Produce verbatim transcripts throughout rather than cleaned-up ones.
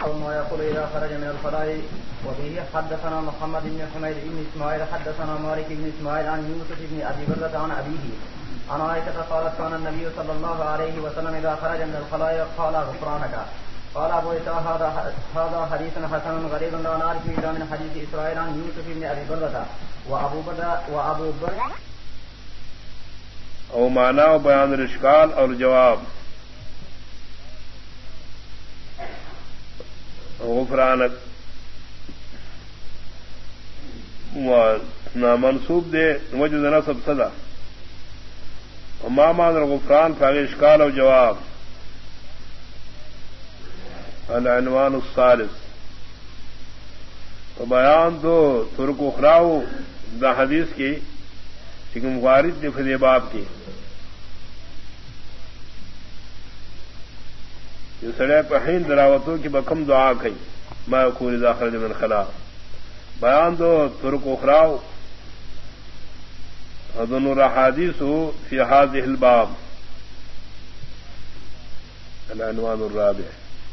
ويقول إذا خرج من الخلاء. وبه حدثنا محمد بن حميد بن إسماعيل حدثنا مالك بن إسماعيل عن يوسف بن أبي بردة عن أبيه عن عائشة قالت كان النبي صلى الله عليه وسلم إذا خرج من الخلاء قال غفرانك. قال أبو إسحاق هذا هذا حديث حسن غريب لا نعرف إلا من حديث إسرائيل عن يوسف بن أبي بردة وأبو بردة وأبو بردة. او معنی و بیان الاشکال اور جواب. غفرانک منصوب دے وجد نصب صدا مامان الغفران فاغ اشکال اور جواب. العنوان الثالث تو بیان دو ترک اخراو دا حدیث کی لیکن وارد نے فضی باب کی یہ سڑے پہین دراوتوں کی بکم دعا کئی ما یکون اذا خرج من الخلاء. بیان دو ترک اخراو اذن الحدیث فی هذه الباب. العنوان الرابع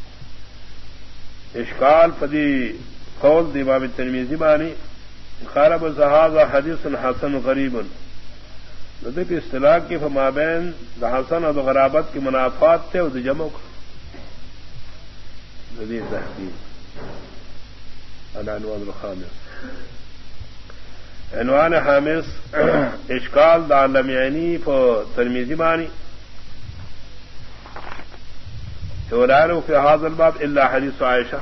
اشکال فدی قول دی امام الترمذی بانی خارب هذا حدیث حسن غریب. ندی اصطلاح کی فمابین دا حسن اور غرابت کی منافات تھے اور جمع ندی تحقیق. العنوان الخامس عنوان خامس اشکال دا لمیعنی فو ترمیزی بانی ولعلو فی هذا الباب الا حدیث عائشہ.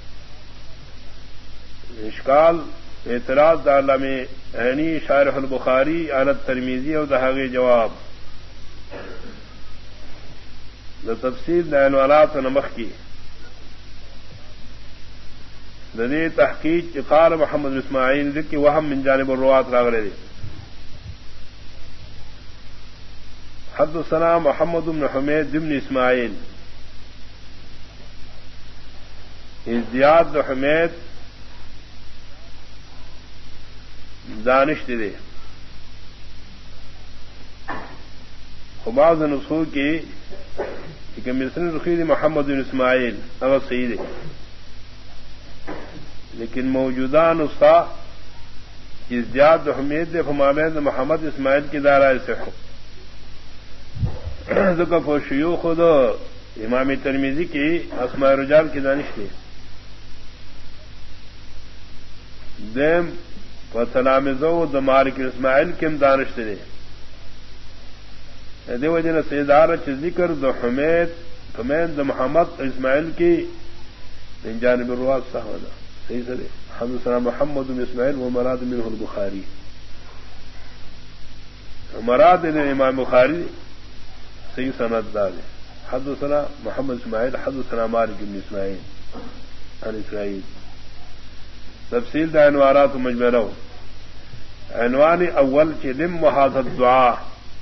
اشکال اعتراض دا لمیعنی شارح البخاری علی الترمیزی اور دہاغی جواب. دا تفصیل دا عنوانات نمخ کی ددی تحقیق قال محمد اسماعیل لکی وہم من جانب الروات راغلے دی. حدثنا محمد بن حمید بن اسماعیل ازدیاد حمید دانش دے خباز نسخوں کی کہ مرسل رخید محمد بن اسماعیل اگر صحیح ہے لیکن موجودہ نسخہ ازدیاد حمید فمامید محمد اسماعیل کی دارہ سے ذکر و شیوخ خود امام ترمیزی کی اسماء رجال کی دانش تھی. دیم و تلامذو د مالک اسماعیل کم دانش تھے دے وجہ سیدار چ ذکر د حمید حمید د محمد اسماعیل کی من جانب الروات صحابہ صحیح سے حدثنا محمد بن اسماعیل و مراد منه البخاری. مراد امام بخاری صحیح سند دار حدثنا محمد اسماعیل حدثنا مالک بن اسماعیل عن اسرائیل. تفصیل دا عنوانات مجملو. عنوان اول کی لم محاذ دعا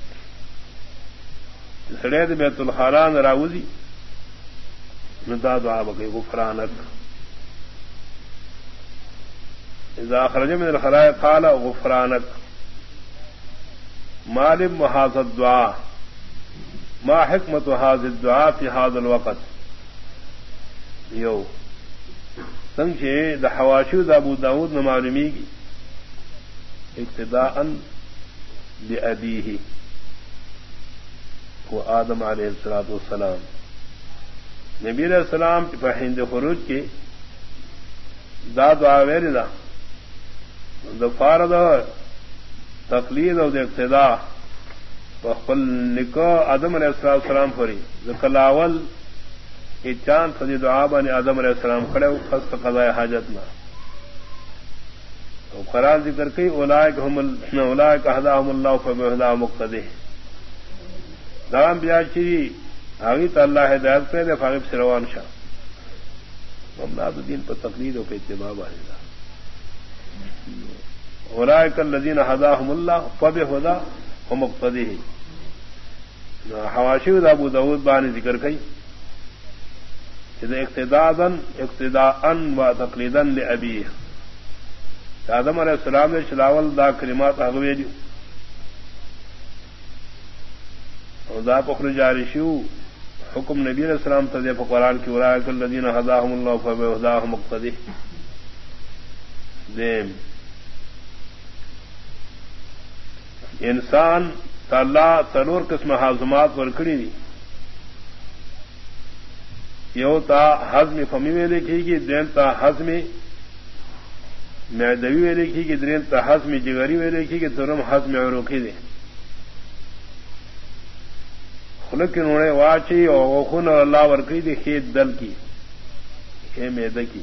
سڑید بیت الخاران راوزی ندا دعا بکی غفرانک. اذا خرج من الخلاء قال غفرانک. ما لم محاذ الدعاء ما حکمت هذا الدعاء في هذا الوقت. یو سنگے دا حواشی دا ابو داود نے معلومی کی اقتداء بأبیہ وہ آدم علیہ الصلوۃ والسلام. نبی علیہ السلام ہند خروج کے دا دعا ویلی دا دا فارد تقلید اور اقتداء وقل نکو آدم علیہ السلام فری کلاول کہ چاند فضی دعا بانی آدم علیہ السلام کھڑے خست قضاء حاجت نہ قرار ذکر کی اولئک هم اولئک هداهم الله فبهداهم مقتدی. دام بیا چی آگی تو اللہ ہدایت پہ دے فاغب سروان شاہ ممناد الدین پر تقلید و پہ اتباع باندھا. اولئک الذین هداهم الله فبهداهم مقتدی. حواشی ابو داود بانی ذکر کی اقتداءً اقتداءً و تقلیداً لأبیہ. آدم علیہ السلام نے چلاول دا کلمات اغوی دی اور دا پخر جاری شو حکم نبی علیہ السلام تدے قرآن کی اولئک الذین ہداہم اللہ فبہداہم مقتدی. دیم انسان تعالی سلور قسم حازمات ورکڑی دی. یو تا ہضم فمی میں لکھی گی، دین تا ہضم معدوی میں لکھی گی، درین تا ہضم جگری میں لکھی گی، دونوں ہضم عروقی دی. خلق کی نوڑے واچی اور خون اور اللہ ورکڑی دی خید دل کی خے میدہ کی.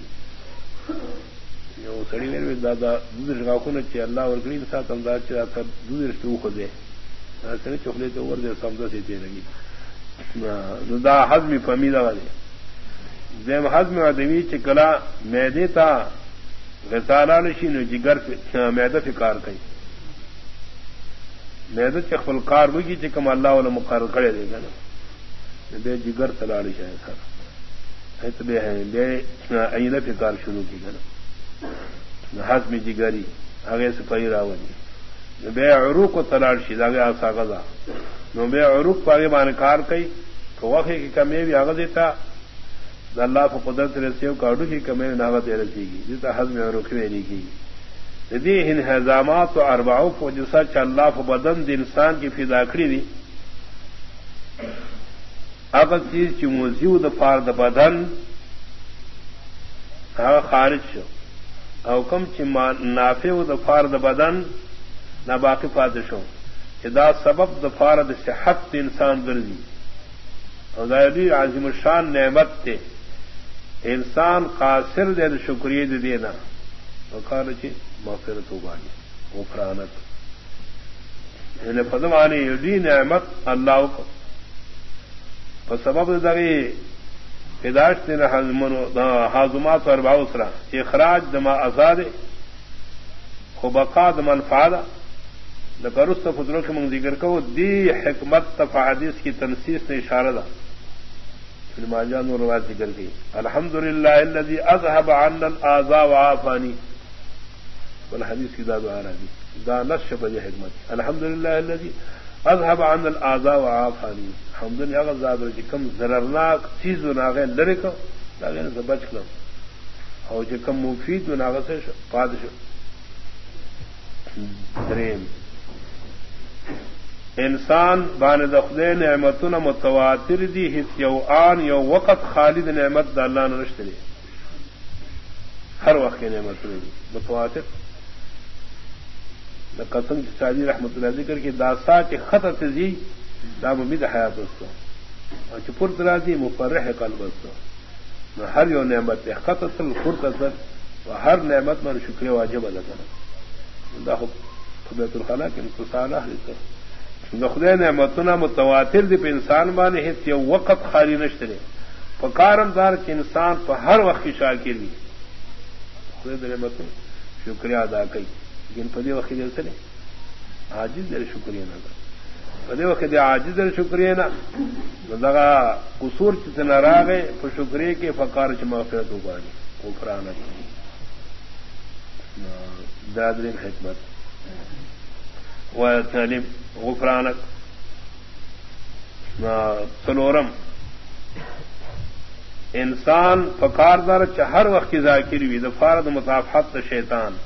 سڑی میرے دادا دودھ خون اچھے اللہ ورکڑی کے ساتھ انداز چاہتا دودھ رشتو خود دے چوکلے تو اوور دے سمجھا سے دے لگی دا ہضم فمیدہ والے. دیم ہضم ادوی چکلا میدے تا غسالہ نشی نو جگر میدہ فکار کئی میدہ چخفل کار بگی چکم اللہ والا مقرر کرے دے گا نا بے جگر تلاڑی شاید سارا ایت بے ہیں بے اینہ فکار شروع کی گا نا ہضم جگری آگے سپاہی راولی بے عروق کو تلاڑ شید آگے آسا غذا نو بے عروق کو آگے بانکار کئی تو وقت کی کمی بھی آگا دیتا اللہ کو قدرت رسیو کاڈو کی کمی ناغت رسی گی جیتا حضم عروق ویلی کی دی انہضامات و اربعو کو جسا چا اللہ کو بدن دی انسان کی فداکڑی دی اگر چیز چی موزیو دا فار دا بدن اگر خارج شو او کم چی نافع دا فار دا بدن نا باقی فاتح شو چی دا سبب دا فار دا صحت دا انسان گردی او دا علی عظیم الشان نعمت تے انسان قاصر دے شکریہ دے دینا وقال چی مغفرت ہوگانی غفرانت انہیں فضمانی یدی نعمت اللہ کو فسبب دغی ہدایت دینا حازمات و اربع اسرا اخراج دما ازاد خبقا دما انفعادا لکرست فضلوں کے منگ ذکر کو دی حکمت تفا حدیث کی تنسیس نے اشارہ دا جان و روایت ذکر کی الحمدللہ الذی اذهب عنا الاعضاء وعافانی والحدیث کی داد و آرادی دا نش بجے حکمت الحمدللہ الذی اذهب عنا الاعضاء وعافانی حمدن اگر زاد و کم ضررناک چیز و ناغے لڑے کو ناغے نے بچ لو اور جو کم مفید و ناغے سے پادش دریم انسان بان دخلے نعمتنا متواتر دی حس یو آن یو وقت خالد نعمت دا اللہ نے رشت دی ہر وقت کی نعمت دی متواتر قسم کی سادی رحمت اللہ ذکر کی داسا کے خط تزی دا ممید حیات استو اور چپر درازی مفرح قلب استو ہر یو نعمت دی خط اصل خرط اصل و ہر نعمت من شکر واجب ادا کرنا دا خبیت الخلا کے انتصالہ حصہ خدے نعمتنا متواتر دی پہ انسان بانے حص یو وقت خالی نشترے پکارم دار کہ انسان پہ ہر وقت کی شاکر بھی خدے نعمتوں شکریہ ادا کی لیکن پدے وقت دل سے عاجز دیر شکریہ نہ پدے وقت دے عاجز دیر شکریہ نہ دغا قصور چت نہ گئے پہ شکریہ کے فقار چ مغفرت ہوگا غفران دادرین حکمت و تعلیم غفرانک سلورم انسان فقار دار ہر وقت کی ذاکر بھی دفارت مطافحت شیطان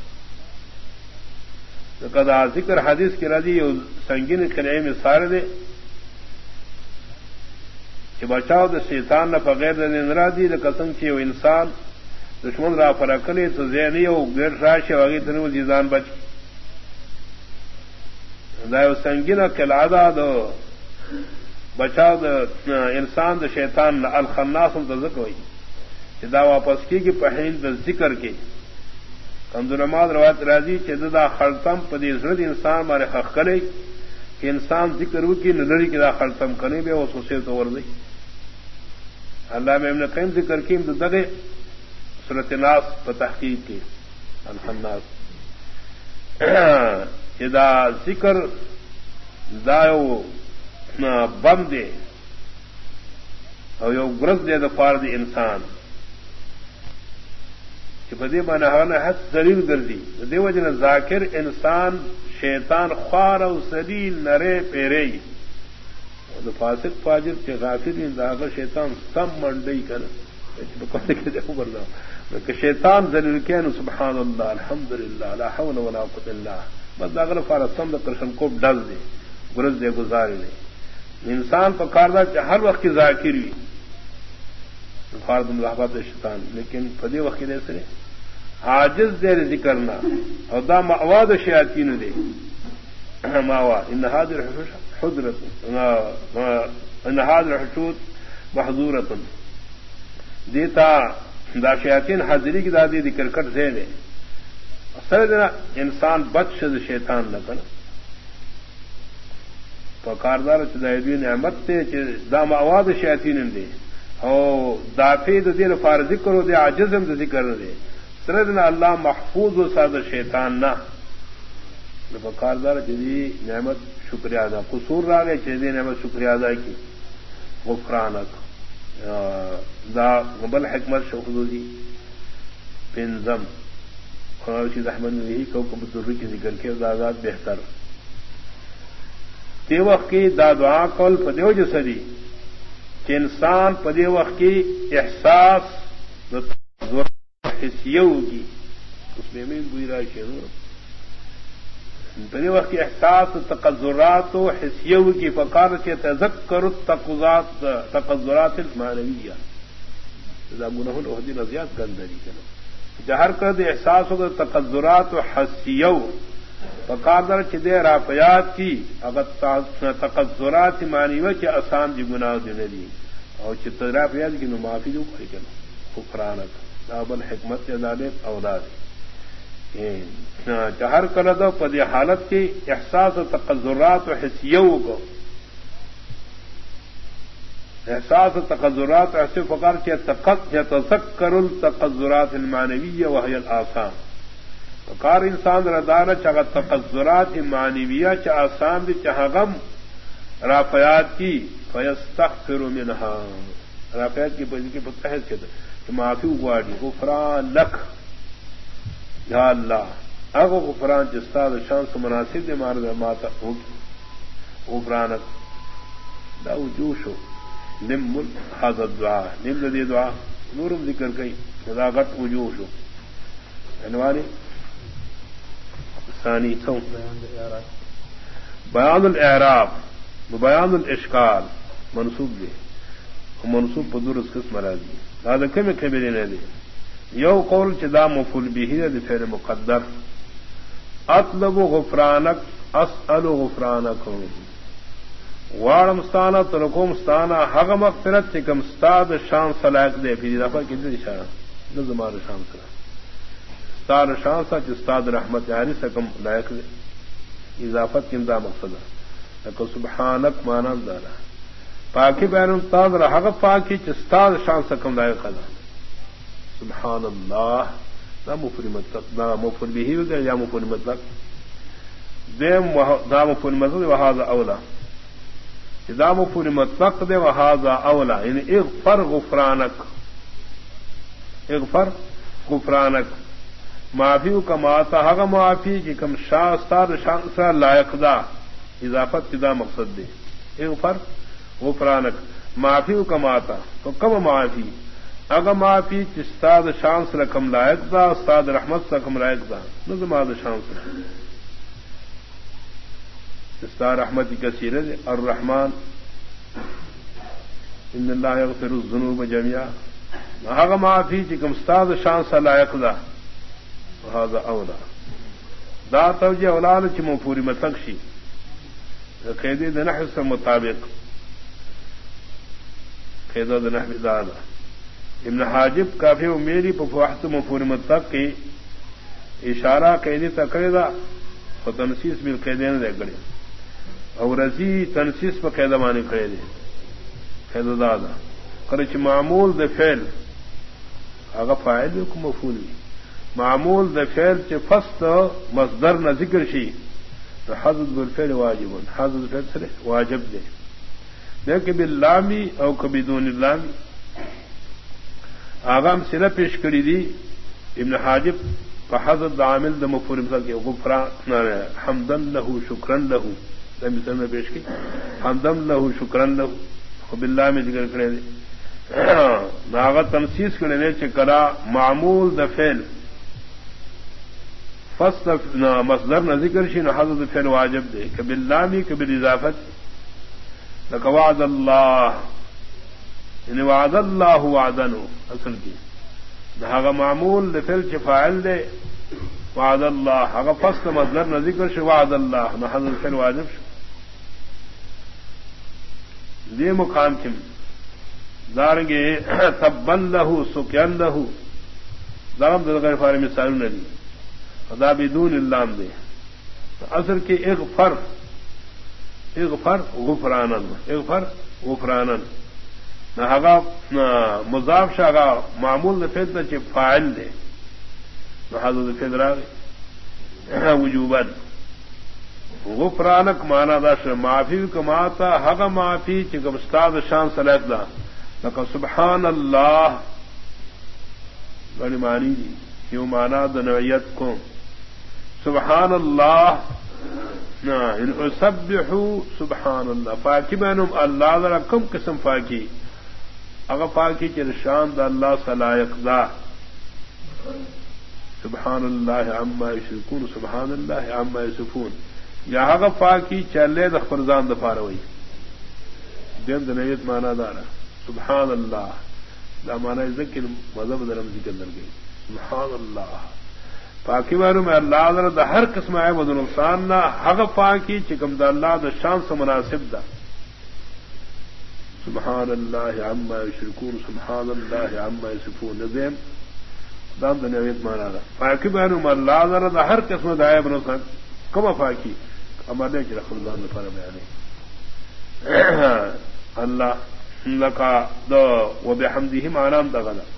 قدا ذکر حدیث کی رضی سنگین قلعے میں سارے دے کہ بچاؤ دا شیطان نہ بغیر دن دی قسم کی وہ انسان دشمن را فرقلے تو زینی ہو غیر راش وغیرہ تنو جیزان بچ دا سنگین قلعہ دو بچاؤ دا انسان دا شیطان الخناس ہم ذکر ہوئی کہ دا واپس کی کہ پہین دا ذکر کے کمزورماد روایت راضی چدا خلطم پدی زرد انسان مارے حق کرے کہ انسان ذکر ہو کی نظری کی دا خلطم کرنے بے وہ سوسے تو ورزی اللہ میں ابن قیم ذکر کی امد دگے سورۃ الناس بتحقیق کے الخناس چدا ذکر دایو بم دے اور یو گرز دے دا فارد انسان بدے مانا حد ذلیل گردی دے وجن ذاکر انسان شیطان خوار و سلیل نرے پیرے فاسق فاجر کے غافل داغ شیطان سم منڈی کر کہ شیطان ذلیل کے نو سبحان اللہ الحمدللہ لا حول ولا قوت الا باللہ بس اگر فارسم کرشن کو ڈل دے گرز دے گزار دے انسان پر کاردہ ہر وقت کی ذاکر ہوئی فارد الحبات شیطان لیکن فدی وقت دے سرے عاجز دے ذکرنا اور دا مواد شیاطین دے ماوا ان حاضر حضرت ان حاضر حشود محظورۃ دیتا دا شیاطین حاضری کی دادی ذکر کر سے دے سر انسان بچ شد شیطان نہ کر پکاردار چدی نعمت تے دا مواد شیاطین دے او دافید دین فار ذکر دے عاجزم دے ذکر دے سردنا اللہ محفوظ و ساد شیطان نہ پکاردار چدی نعمت شکریہ ادا قصور را گئے چدی نعمت شکریہ ادا کی غفرانک دا بل حکمت شخصی پنزم خراشید احمد نے کو کبھی کی ذکر کے دادات بہتر تے وقت کی دا دعا کول پدیو جسدی کہ انسان پدے وقت کی احساس حسیو کی اس میں میں بوئی رائے شہر پدے وقت کی احساس تقذرات و حسیو کی فقار کے تذکر تقذرات المعنویہ گناہ الحدی نزیات گندری کرو جہر کر دے احساس ہوگا تقذرات و حسیو فقار در چدے رافیات کی اگر تقذرات معنیوہ کے آسان دی گناہ دی اور چترافیات کی نمافی جو کھڑی کرو غفرانک دابل حکمت عدالت اولاد جہر کر دو پدی حالت کی احساس و تقذرات و حسیو کو احساس و تقذرات ایسے فقار کے تذکر التقذرات المعنویہ وحی الآسان فقار انسان ردارہ چاہ تقذرات معنویہ چاہ آسان دی چاہ غم رافیات کی فیستغفر منہا رافیات کی بجی کی بتحص کے کہ معافی اگواڑی غفران لک یا اللہ اگو غفران جستاد شان سے مناسب دے مارد ماتا غفرانک داو جوشو نم حاضر دعا نم دی دعا نورم ذکر گئی صداقت وجوشو عنوانی ثانی سو بیان الاعراب بیان الاشکال منصوب دے منصوب پدور اس قسم راضی هذا كم كبيرين دي یو قول چدا مفعول به دے فعل مقدر اطلب غفرانک اسأل غفرانک وارم ستانا ترکوم ستانا حق مغفرت چکم ستاد شان صلاح دے پھر دفعہ کتنے شان نظمار شان صلاح ستاد شان سا چستاد رحمت یاری سکم لائق دے اضافت کم دا مقصد لکو سبحانک مانا دانا پاکی بین استاد رحق پاکی چستاد شان سکم لائق دا سبحان اللہ دا مفعول مطلق دا مفعول به دے یا مفعول مطلق دیم دا مفعول مطلق وهذا اولا اذا مفعول مطلق دے وهذا اولا یعنی اغفر غفرانک اغفر غفرانک معافی کا ماتا حق معافی کی کم شاہ استاد شان سے لائق دا اضافت دا مقصد دے اغفر غفرانک معافی کا ماتا تو کم معافی اگر معافی استاد شان سے کم لائق دا استاد رحمت سے کم لائق دا نظم شان سے استاد رحمت کثیر الرحمن ان اللہ یغفر الذنوب جميعا اگر معافی کم استاد شان سے لائق دا هذا اولا دا توجہ اولاد چ مفعول مطلق شی قیدی د نحو سے مطابق قیدو د نحو دادا ابن حاجب کافی و میری پفواحت مفعول مطلق کی اشارہ قیدی تقریدا و تنسیس بالقیدین دے گڑے اور رضی تنسیس پر قیدہ مانی قیدے قیدو دادا کرچ معمول د فعل اگر فاعل کو مفعول بھی معمول د فعل چ فصل مصدر نہ ذکر شی تو حذف بالفعل واجب حذف بالفعل سے واجب دے لیکن باللامی او کبھی دون اللامی آغام سرہ پیش کری دی ابن حاجب فحذف عامل د مفعول مطلق غفران حمدا له شکرا له مثل میں پیش کی حمدم لہو شکرن لہو خب اللہ میں ذکر کرے دے ناغت تنسیس کرے دے چکرا معمول د فعل فصل مصدر نہ ذکر شی نہ حضرت فعل واجب دے کبھی لامی کبھی اضافت لک وعد اللہ یعنی وعد اللہ وعدن اصل کی نہ معمول د فعل چ فاعل دے وعد اللہ اگر فصل مصدر نہ ذکر شی وعد اللہ نہ حضرت فعل واجب شی دے مقام کم دارنگے تبن لہو سکین لہو دارم دلغیر فارم مثال ندی خدا بدون اللام دے اصل کے اغفر اغفر غفرانن اغفر غفرانن نہ ہگا مضاف شاگا معمول نفید نہ چھ فاعل دے نہ حضرت فید راگے وجوبن غفرانک مانا داش معافی کماتا حق معافی چکم استاد شان صلاح دا لکا سبحان اللہ بڑی معنی دی کیوں مانا دنویت کو سبحان اللہ ان اسبحو سبحان اللہ فاکی بینم اللہ ذرا کم قسم فاکی اگر فاکی چر شان دا اللہ صلاح دا سبحان اللہ عما یشرکون سبحان اللہ عما یصفون یا غفا کی چلے د فرزان د فاروی دین د نیت مانا دارا سبحان اللہ دا مانا ذکر مذہب درم ذکر در گئی سبحان اللہ پاکی بارو میں اللہ در دا ہر قسم آئے و نقصان نہ حغفا کی چکم دا اللہ دا شان سے مناسب دا سبحان اللہ عما یشرکون سبحان اللہ عما یصفون دین دام د نیت مانا دا پاکی بارو میں اللہ در دا ہر قسم دا آئے و نقصان کم فاکی ہمارے کی رخلان پر بیان اللہ لکا دو و بحمدہ معنام دا غلا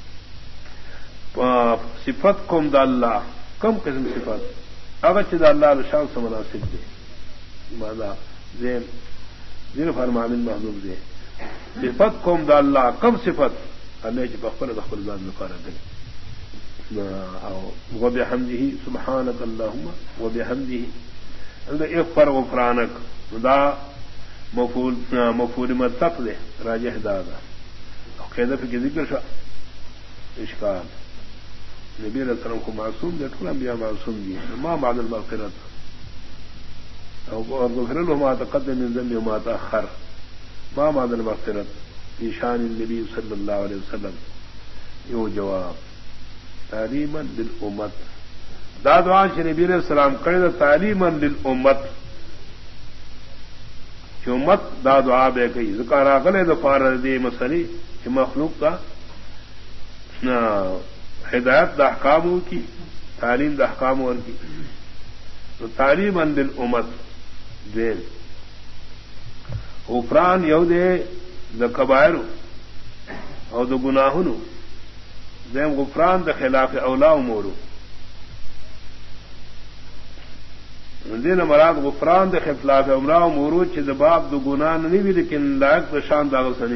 صفت کم دا اللہ کم قسم صفت اگر چی دا اللہ شان سے مناسب دے مانا زین زین فرمامن محضوب دے صفت کم دا اللہ کم صفت اللہ چی بخبر دخل ذات مقارن دے و بحمدہ سبحانک اللہم و بحمدہ اغفر غفرانک دا مفعول مفعول مطلق دے راجح دادا قیدہ فی ذکر شاہ اشکال نبی علیہ السلام کو معصوم دے ٹھولا انبیاء معصوم دی ما بعد المغفرت اور غفر له ما تقدم من ذنبه وما تأخر ما بعد المغفرت فی شان النبی صلی اللہ علیہ وسلم یہ جواب تعلیما للامت دا دعا چې نبی علیہ السلام کړی دا تعلیما للامت چې امت دا دعا به کوي ذکر راغله د فار دې مسلې چې مخلوق کا ہدایت د احکامو کی تعلیم د احکامو ور کی تو تعلیما للامت دې غفران یو دې د کبائر او د گناهونو دیم غفران د خلاف اولا امور دین مراد غفران د خلاف اولا امور چې د باب د ګناه نه وی لیکن لایق د شان دا غسنی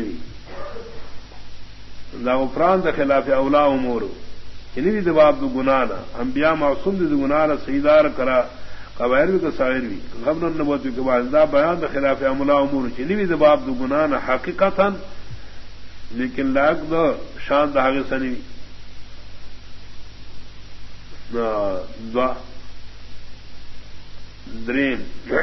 دا غفران د خلاف اولا امور چې نه وی د باب د ګناه نه انبیاء معصوم دي د ګناه نه سیدار کرا قبائر بھی سائر بھی غبن النبوت کے بعد دا بیان د خلاف اولا امور چې نه وی د باب د ګناه نه حقیقتا لیکن لایق د شان دا غسنی دعا درین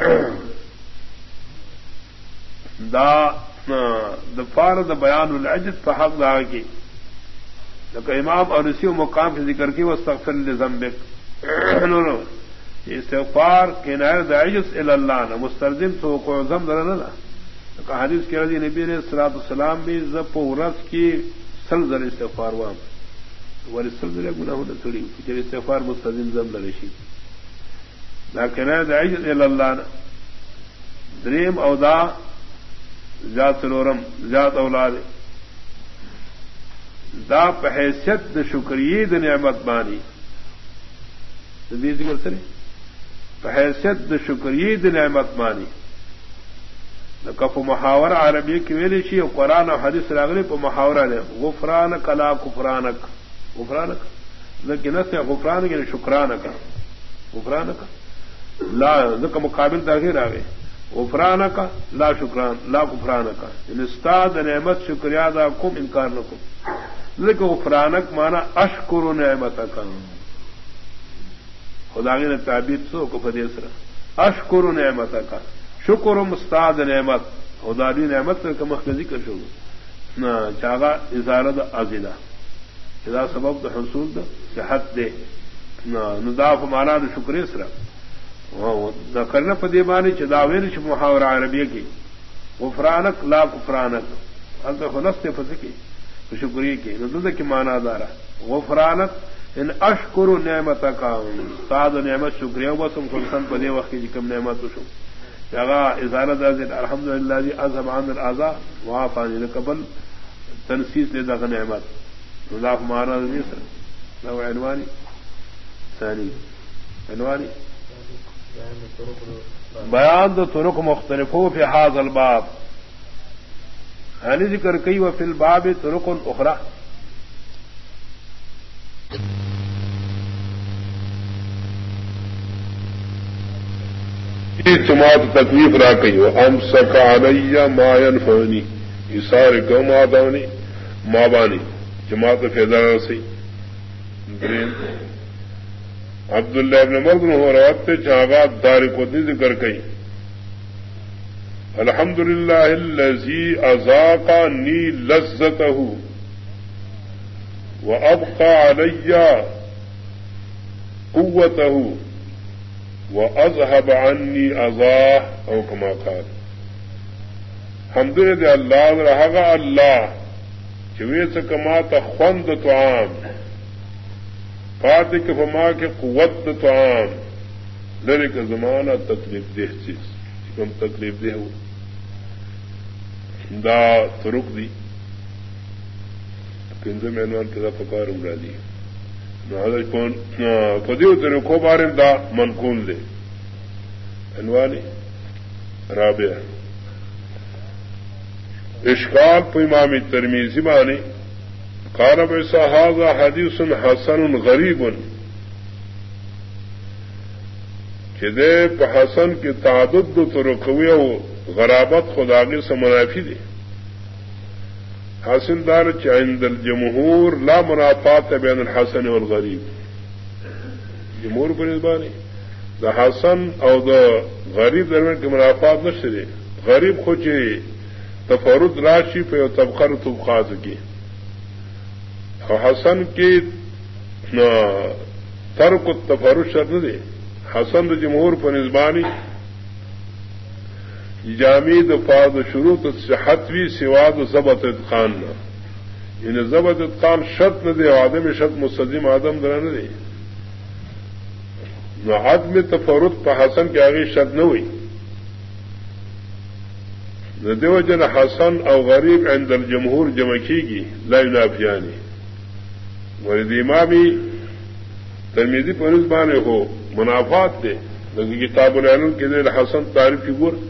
دا دفار دا بیان العجز پہ حق دا کی امام اور اسی مقام سے ذکر کی واستغفر لذنبک استغفار کنایہ دا عجز الی اللہ نہ مستلزم تو کو ذنب درنا نہ حدیث کے رضی نبی علیہ الصلوۃ والسلام بھی زپ و رس کی سلزل استغفار وام ورسل گناہ نہ تھوڑی کہ استغفار مستلزم ذنب لشی لیکن عجز الی اللہ نہ دریم او دا ذات سلورم ذات اولاد دا بحیثیت د شکریہ د نعمت بانی دی ذکر سره بحیثیت د شکریہ د نعمت بانی لکه محاورہ عربی کې ویل شي او قران او حدیث راغلي په محاورہ ده غفرانک لا کفرانک غفرانک لیکن نہ غفرانک یعنی شکرانک غفرانک لا ذکر مقابل داخل راغی غفران کا لا شکران لا غفران کا انستاد نعمت شکریہ دا کم انکار نہ کم لیکن غفرانک مانا اشکر نعمت کا خدا نے تعبیر سو کو فدیسرا اشکر نعمت کا شکر مستاد نعمت خدای نعمت کا مخ ذکر شو نہ چاغا ازارت ازلا اذا سبب تو حصول دا صحت دے نہ نضاف مانا دا شکر اسرا نہ کرنا پدیبانی چداویر چ محاورہ عربیہ کی غفرانک لا غفرانک انت خنست فتکی شکریہ کی نہ کی مانا دارا غفرانک ان اشکر نعمت کا استاد نعمت شکریہ وسم خلصن پدی وقت کی کم نعمت شو جگہ ازارت ازل الحمدللہ جی اعظم عن الاعضاء وعافانی قبل تنسیس لے دا نعمت نضاف مانا نیسر لو عنوانی ثانی عنوانی بیان دو طرق مختلفوں فی حاض الباب یعنی ذکر کئی و فی الباب طرق اخرى جماعت تکلیف را کئی و ام سکا علیہ ما ینفعنی اشار کو مادانی مابانی جماعت فیضان سی درین عبداللہ ابن مرد ہو روایت جہاں دار کو ذکر کئی الحمدللہ الذی اذاقنی لذتہ وابقى علی قوتہ وَأَذْهَبَ عَنِّي أَذَاهُ او كما قال حمدللہ اللہ رہا اللہ چوے سے کما تخوند طعام فاتح کے فما کے قوت طعام لڑے کا زمانہ تکلیف دہ چیز کم تکلیف دہ ہو دا ترک دی کنزے میں عنوان کے دا فکار امرا دی پدیو تیرے کو بارے دا منقول دے عنوانی رابع اشکال پہ امام ترمذی مانی قال ایسا ھذا حدیث حسن غریب کہ دے پہ حسن کی تعدد ترقوی و غرابت خداغی سے منافی دے حاصل دار عند الجمہور لا منافات بین الحسن والغریب جمہور پر نسبانی دا حسن اور دا غریب درمیان کی منافات نشتے غریب خوچے تفرد راشی پہ طبقر طبقات کی اور حسن کی ترک تفرد شرط نہ دے حسن دا جمہور پر نسبانی جامید فاض شروع صحتوی سواد ضبط اتقان نہ انہیں ضبط اتقان شرط نہ دے آدم شرط مستدیم آدم درا نہ دے نہ عدم تفرد پہ حسن کے آگے شرط نہ ہوئی نہ دیو جن حسن او غریب عند الجمہور جمع کی گی لا ینافیانی ورد امامی ترمذی پر نسبانے ہو منافات دے لیکن کتاب العلم کے دے حسن تعریف کی گر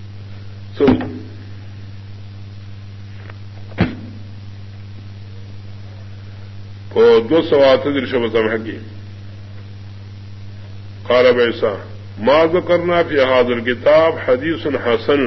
دو سوات درشب سمحقی قال ایسا ما ذکرنا فی هذا الكتاب حدیث حسن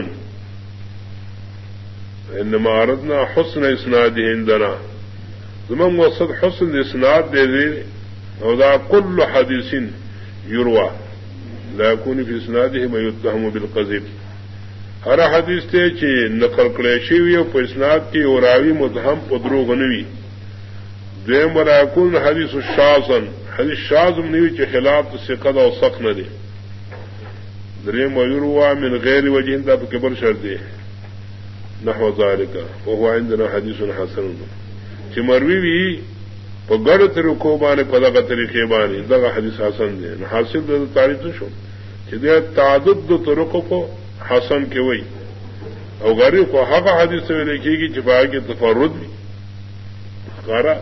انما اردنا حسن اسناده عندنا زمان وسط حسن اسناد دے دے وذا كل حدیث يروى لا يكون في اسناده ما يتهم بالكذب ہر حدیث تے چی نقل کلیشی ہوئی اور اسناد کی اوراوی متہم پدروغ نوی دویم وراکون حدیث الشازن حدیث شازم نوی چی خلاف سقد و سق نہ دے دریم ویروا من غیر وجہ دا بکبر شر دے نحو ذالکا وہو عندنا حدیث حسن چی مروی بھی پا گڑ طریقوں بانے پا دقا طریقے بانے دقا حدیث حسن دے حاصل دے تاریخ شو چی دے تعدد دو طرقوں کو حسن کے وہی اور غریب کو حق حدیث سے لکھے گی چھپا کے تفرد بھی کارا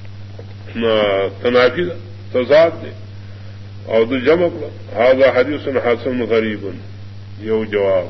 تنافی تضاد دے اور دو جمع هذا حدیث حسن غریب یو جواب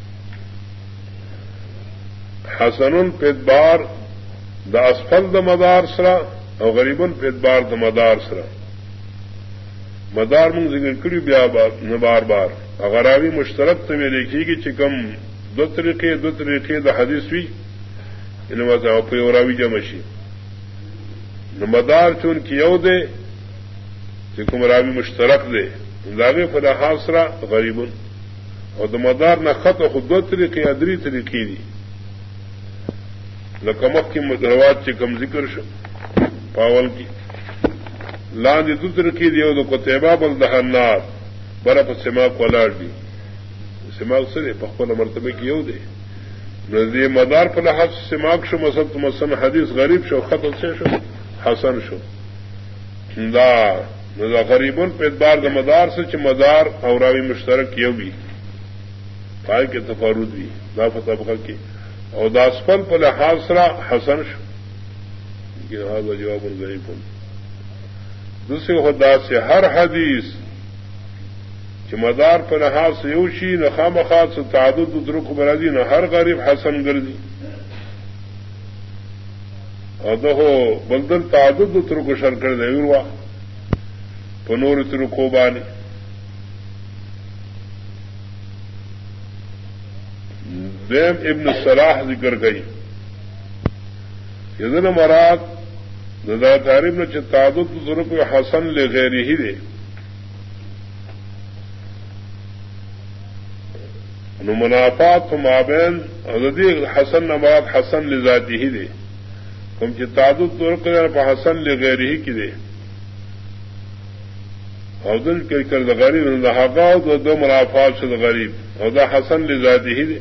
حسن پیدبار دا اسفل دا مدار سرا اور غریبن پیدبار دا مدار سرا مدار من ذکر کری بیا بار بار اغراوی مشترک تو میں دیکھیے کہ چکم دو طریقے دو طریقے دا حدیث بھی ان راوی جمشی نمدار چون کیو دے چکم راوی مشترک دے داغے فلا حاصرہ غریب اور دمدار نہ خط خود دو طریقے ادری طریقے دی لکمک کی مدروات چکم ذکر شو پاول کی لاندی دو طریقے دیو دو قطعبہ بلدہنات برف سماق ولاڑ دی سماق سے پخپل مرتبے کی یو دے نزدی مدار پر لحاظ سماق شو مسد مسن حدیث غریب شو خط سے شو حسن شو دا نزا غریبن پہ ادبار دا مدار سے چ مدار اور راوی مشترک یو بھی پائے کے تفارد بھی دا فتح کی اور داسپل پر لحاظ سرا حسن شو لہذا جواب غریب دوسرے خدا سے ہر حدیث کہ مدار پر لحاظ سے یوشی نہ خام خاص سے تعدد درک برادی نہ ہر غریب حسن گردی اور دہو بلدل تعدد ترک شر کر دے اروا پنور ترکو بانی دیم ابن صلاح ذکر گئی یزن مراد ندا تعریف نے تعدد ترک حسن لے غیری ہی دے منافات مابین ادی حسن نماد حسن لذاتی ہی دے تم کی تعدد طور پر حسن لغیر ہی کی دے ادل کے کر غریب لہاگا دو دو منافات سے غریب ادا حسن لذاتی ہی دے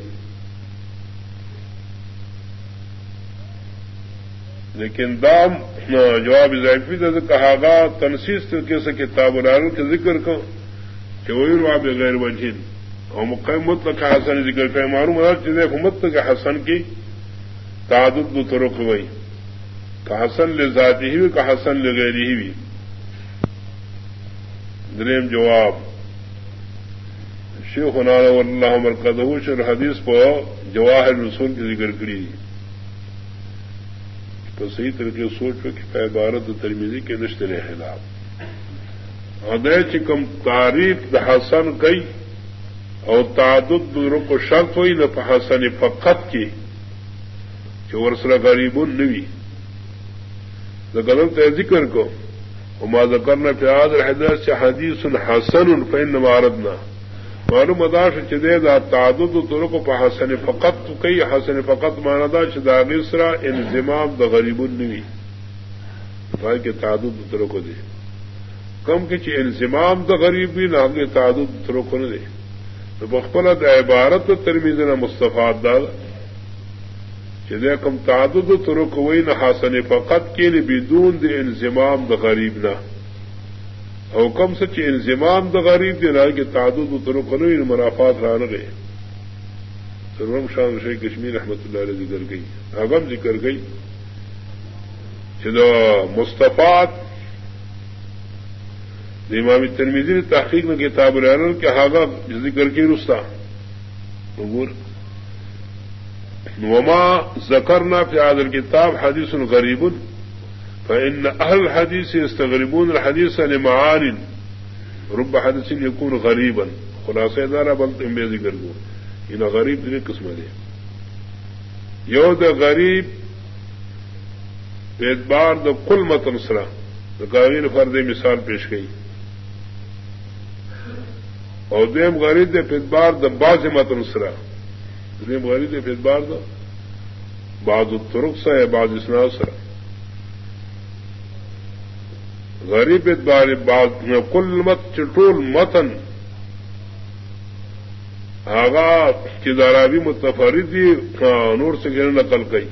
لیکن دام جواب ضائفی نے کہا گا تنسیس طریقے سے کتاب العالم کے ذکر کو کہ وہی رواب غیر وجین اور مقیمت کا حسن ذکر کا معلوم ہے چیزیں حکومت کے حسن کی تعدد ترک ہوئی کہ حسن لذاتی ہوئی کہ حسن لغیری ہی ہوئی دریم جواب شیخ نانا اللہ مرکزہ شر حدیث پر جواہر رسول کی ذکر کری تو صحیح طریقے سوچ پہ کہ عبارت ترمیزی کے نشتر خلاف ادے چکم تعریف دا حسن گئی اور تعدد دوروں کو شرط ہوئی نہ حسن فقط کی جو ورسلہ غریب النوی نہ غلط ذکر کو وما ذکرنا فی هذا الحديث حدیث حسن فإن معرضنا معلوم ادا چدے دا تعدد دوروں کو حسن فقط کئی حسن فقط ماندا چدا غسرا انضمام دا غریب النوی بھائی کے تعدد دوروں کو دے کم کے چ انضمام دا غریب بھی نہ ہم تعدد دوروں کو نہ دے تو بخبل دا عبارت ترمیز نہ مستفاد داد چدے کم تعدد ترک ہوئی نہ حسن فقط کے لیے بدون دے انضمام دا غریب نہ او کم سچ انضمام دا غریب دے نہ کہ تعدد ترک ہوئی نہ منافات رہا نہ رہے سرورم شاہ شیخ کشمیر رحمۃ اللہ علیہ ذکر گئی اغم ذکر گئی چدو مستفاد امام ترمذی نے تحقیق میں کتاب العلم کے حاغہ ذکر کی رستا وما ذکرنا فی هذا الكتاب حدیث غریب فإن أهل الحديث يستغربون الحديث لمعان رب حديث يكون غريبا خلاصہ دارا بلت ان بے ذکر کو ان غریب دے قسم دے یو دا غریب اعتبار دا کل متن سرا دا قاوین فرد مثال پیش گئی اور دیم غریب دے اعتبار دا باز متن سرا دیم غریب دے اعتبار دا بعض الطرق سا ہے بعض اسناد سرا غریب اعتبار بعض کل مت چٹول متن آغا کی دارابی متفردی نور سے گھر نقل گئی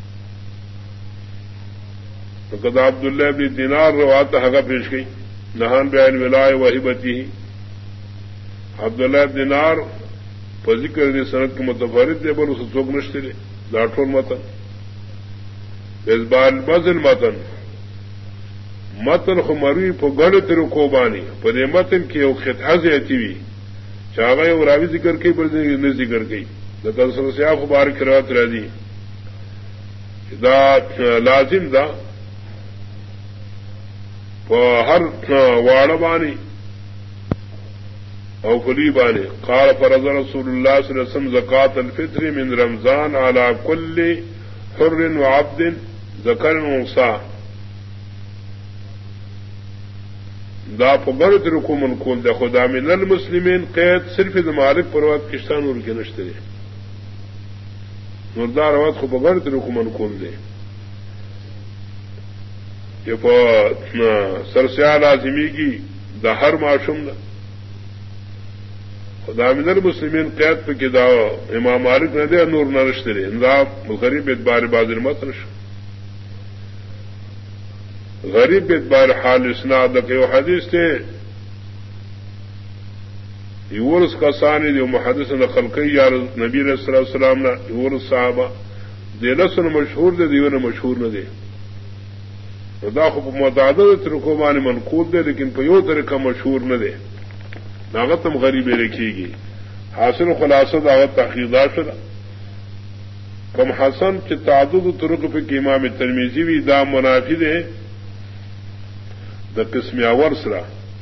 قد عبداللہ بن دینار روات حقا پیش گئی نہان بیان ولائے وحبتی ہی عبداللہ بن دینار پر ذکر دی سنت کے متفرد دے بل اسے چوک نشتے دے لاٹھول متن بیزبال بزن متن متن خمروی پو گڑ تیرو کوبانی پر دے متن کی او خطحہ زیتی ہوئی چاہے وہ راوی ذکر کی پر نے ذکر کی لتا سیاف مبارک روایت رہ دی دا لازم دا ہر واڑ بانی او فلی بانے قال فرض رسول اللہ صلی اللہ علیہ وسلم زکاة الفطر من رمضان على كل حر وعبد ذکر وانثى دا پگڑ ترکو منقول دا خدا من المسلمین قید صرف مالک پروات کشتان اور کے نشترے نردار روات کو پگڑ ترکو منقول دے کہ سرسیال آزمی کی دا ہر معشوم دا خدا من المسلمین قید پہ کہ دا امام مالک نہ دے نور نہ رشترے انضاب غریب اتبار بازر مت رش غریب اتبار حال اسناد کہ وہ حدیث تھے یورس کا ثانی جو محدث نقل کئی یا نبی علیہ الصلوۃ والسلام نے یورس صحابہ دے لسن مشہور دے دیو نے مشہور نہ دے دا خو متعدد طریقوں معنی منقول دے لیکن په یو طریقہ مشہور نہ دے ناغتم غریب رکھی گی حاصل خلاصہ دعوت تحقیقات شدہ کم حسن کے تعدد طرق پہ امام ترمذی بھی دا منافی دے دا قسم اول سرا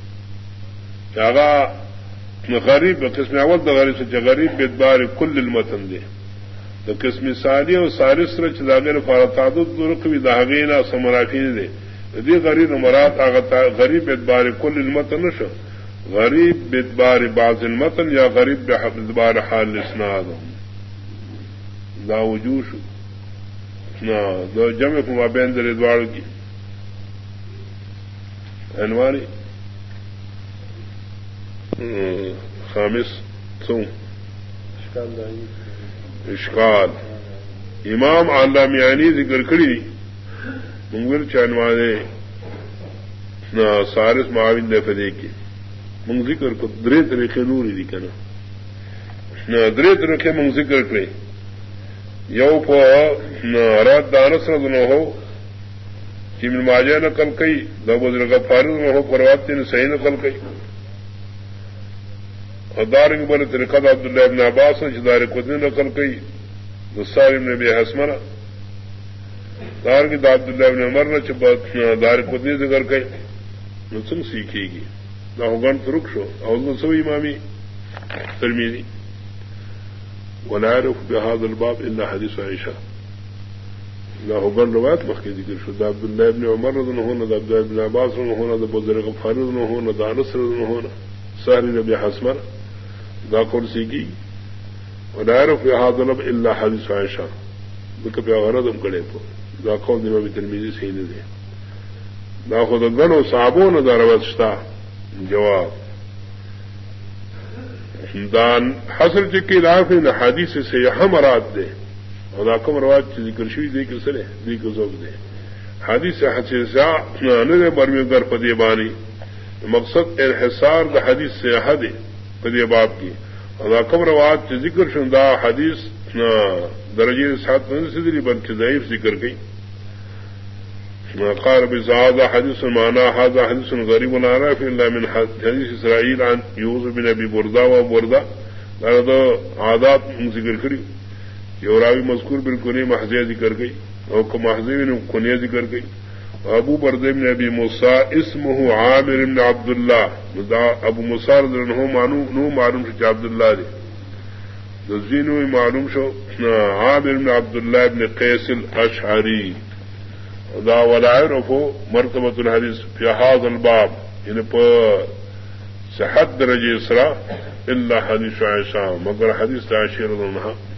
چاگا غریب قسم اول دا غریب سے غریب بیدبار کل المتن دے دا قسم ثانی اور ثالث سرا چاگے فارا تعدد طرق بھی داغینا سمنافی دے دی غریب مراد آغا غریب بیدبار کل المتن نشو غریب بیدبار بعض المتن یا غریب بیدبار حال اسناد دا وجوش نا دا جمع کو مابین در ادوار کی عنوانی خامس سو اشکال امام علامیانی ذکر کری منگر چانوانے نہ سارس معاون دے فدے کی منگ ذکر کو درے طریقے نوری دی کنا نہ درے طریقے منگ ذکر کرے یو پا رات دانس رد نہ ہو چیمن ماجہ نقل کئی دا بزرگا فارض نہ ہو پروات نے صحیح نقل کئی اور دارنگ بنے طریقہ دا عبداللہ ابن عباس نے چدار قدنی نقل کئی دسار ابن بے حسمنا دارنگ دا عبداللہ ابن عمر نے چبات دار قدنی ذکر کئی نسنگ سیکھے گی نہ ہوگن ترک شو اور سو امامی ترمیزی ولا يعرف بهذا الباب الا حديث عائشة لا هو روایت مخکې ذکر شو دا عبد الله ابن عمر رضی الله عنه دا عبد الله ابن عباس رضی الله عنه دا ابو ذر غفاری رضی الله عنه دا انس رضی الله عنه ساری نبی حسمر دا قرسی کی ولا يعرف بهذا الباب الا حديث عائشة دغه په غرضم کړي په دا قول دی په ترمذی صحیح نه دی دا خود غنو صحابونو دا روایت شتا جواب دان حصر چکی لاف نے حدیث سے یہاں مراد دے اور کم روایت کی ذکر شوی دے کے سرے دی کو ذوق دے حدیث حسیسا نے برمی گر پدی بانی مقصد انحصار دا حدیث سے حد پدی باب کی اور کم روایت کی ذکر شندہ حدیث درجے ساتھ سے دلی بلکہ ضعیف ذکر گئی قال بزاد حديث معنا هذا حديث غريب لا نعرف الا من حديث اسرائيل عن يوسف بن ابي برده وبرده هذا عادات ذکر کری یہ راوی مذکور بالکل محضیہ ذکر گئی اور کو محضی نے کنیہ ذکر گئی ابو برده بن ابي موسى اسمه عامر بن عبد الله ابو موسى رضی اللہ عنہ معلوم معلوم کہ عبد الله دے ذینو معلوم شو عامر بن عبد الله بن قيس الاشعري دا ولا يعرف مرتبة الحديث في هذا الباب يعني په صحت درجه اسراء الا حديث عائشة مگر حديث عائشة رضي الله عنها